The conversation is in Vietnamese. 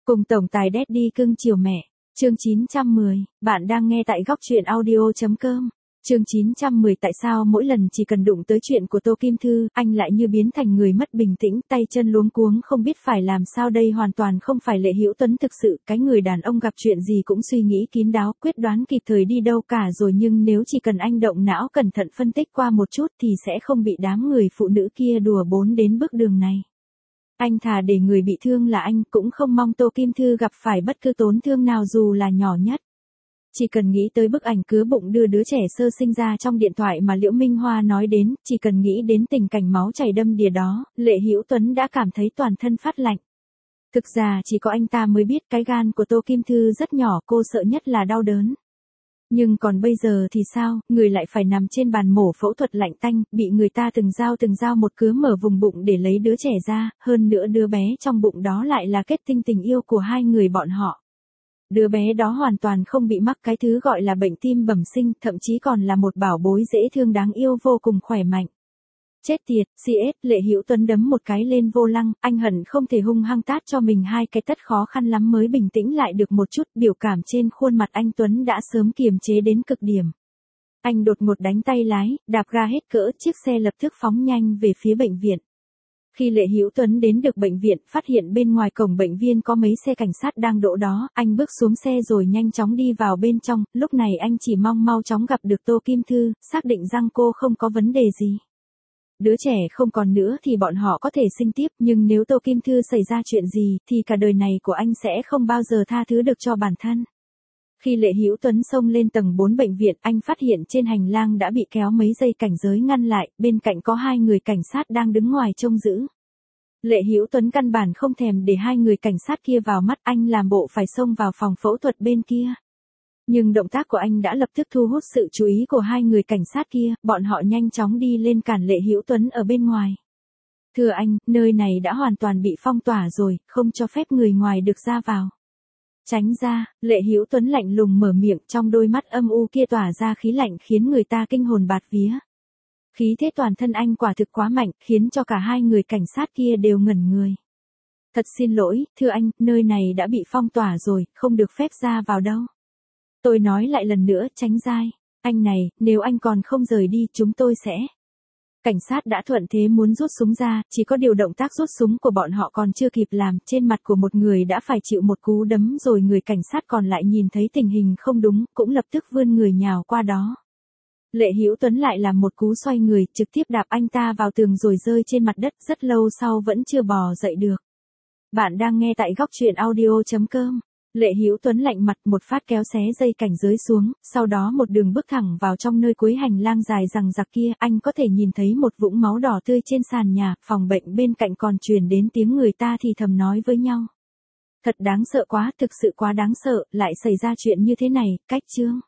Cùng tổng tài Daddy cưng chiều mẹ. Chương 910, bạn đang nghe tại góc truyện audio.com. Chương 910 tại sao mỗi lần chỉ cần đụng tới chuyện của Tô Kim Thư, anh lại như biến thành người mất bình tĩnh, tay chân luống cuống không biết phải làm sao đây hoàn toàn không phải Lệ Hữu Tuấn thực sự, cái người đàn ông gặp chuyện gì cũng suy nghĩ kín đáo, quyết đoán kịp thời đi đâu cả rồi nhưng nếu chỉ cần anh động não cẩn thận phân tích qua một chút thì sẽ không bị đám người phụ nữ kia đùa bỡn đến bước đường này. Anh thà để người bị thương là anh cũng không mong Tô Kim Thư gặp phải bất cứ tổn thương nào dù là nhỏ nhất. Chỉ cần nghĩ tới bức ảnh cứa bụng đưa đứa trẻ sơ sinh ra trong điện thoại mà Liễu Minh Hoa nói đến, chỉ cần nghĩ đến tình cảnh máu chảy đầm đìa đó, Lệ Hữu Tuấn đã cảm thấy toàn thân phát lạnh. Thực ra chỉ có anh ta mới biết cái gan của Tô Kim Thư rất nhỏ, cô sợ nhất là đau đớn. Nhưng còn bây giờ thì sao, người lại phải nằm trên bàn mổ phẫu thuật lạnh tanh, bị người ta từng dao một cứa mở vùng bụng để lấy đứa trẻ ra, hơn nữa đứa bé trong bụng đó lại là kết tinh tình yêu của hai người bọn họ. Đứa bé đó hoàn toàn không bị mắc cái thứ gọi là bệnh tim bẩm sinh, thậm chí còn là một bảo bối dễ thương đáng yêu vô cùng khỏe mạnh. Chết tiệt, CS, Lệ Hữu Tuấn đấm một cái lên vô lăng, anh hận không thể hung hăng tát cho mình hai cái tát, khó khăn lắm mới bình tĩnh lại được một chút, biểu cảm trên khuôn mặt anh Tuấn đã sớm kiềm chế đến cực điểm. Anh đột ngột đánh tay lái, đạp ga hết cỡ, chiếc xe lập tức phóng nhanh về phía bệnh viện. Khi Lệ Hữu Tuấn đến được bệnh viện, phát hiện bên ngoài cổng bệnh viện có mấy xe cảnh sát đang đỗ đó, anh bước xuống xe rồi nhanh chóng đi vào bên trong, lúc này anh chỉ mong mau chóng gặp được Tô Kim Thư, xác định rằng cô không có vấn đề gì. Đứa trẻ không còn nữa thì bọn họ có thể sinh tiếp, nhưng nếu Tô Kim Thư xảy ra chuyện gì thì cả đời này của anh sẽ không bao giờ tha thứ được cho bản thân. Khi Lệ Hữu Tuấn xông lên tầng 4 bệnh viện, anh phát hiện trên hành lang đã bị kéo mấy dây cảnh giới ngăn lại, bên cạnh có hai người cảnh sát đang đứng ngoài trông giữ. Lệ Hữu Tuấn căn bản không thèm để hai người cảnh sát kia vào mắt, anh làm bộ phải xông vào phòng phẫu thuật bên kia. Nhưng động tác của anh đã lập tức thu hút sự chú ý của hai người cảnh sát kia, bọn họ nhanh chóng đi lên cản Lệ Hữu Tuấn ở bên ngoài. Thưa anh, nơi này đã hoàn toàn bị phong tỏa rồi, không cho phép người ngoài được ra vào. Tránh ra, Lệ Hữu Tuấn lạnh lùng mở miệng, trong đôi mắt âm u kia tỏa ra khí lạnh khiến người ta kinh hồn bạt vía. Khí thế toàn thân anh quả thực quá mạnh, khiến cho cả hai người cảnh sát kia đều ngẩn người. Thật xin lỗi, thưa anh, nơi này đã bị phong tỏa rồi, không được phép ra vào đâu. Tôi nói lại lần nữa, tránh ra. Anh này, nếu anh còn không rời đi, chúng tôi sẽ... Cảnh sát đã thuận thế muốn rút súng ra, chỉ có điều động tác rút súng của bọn họ còn chưa kịp làm, trên mặt của một người đã phải chịu một cú đấm rồi người cảnh sát còn lại nhìn thấy tình hình không đúng, cũng lập tức vươn người nhào qua đó. Lệ Hữu Tuấn lại làm một cú xoay người, trực tiếp đạp anh ta vào tường rồi rơi trên mặt đất, rất lâu sau vẫn chưa bò dậy được. Bạn đang nghe tại góc truyện audio.com. Lệ Hữu Tuấn lạnh mặt một phát kéo xé dây cảnh giới xuống, sau đó một đường bước thẳng vào trong nơi cuối hành lang dài rằng rạc kia, anh có thể nhìn thấy một vũng máu đỏ tươi trên sàn nhà, phòng bệnh bên cạnh còn truyền đến tiếng người ta thì thầm nói với nhau. Thật đáng sợ quá, thực sự quá đáng sợ, lại xảy ra chuyện như thế này, cách chương.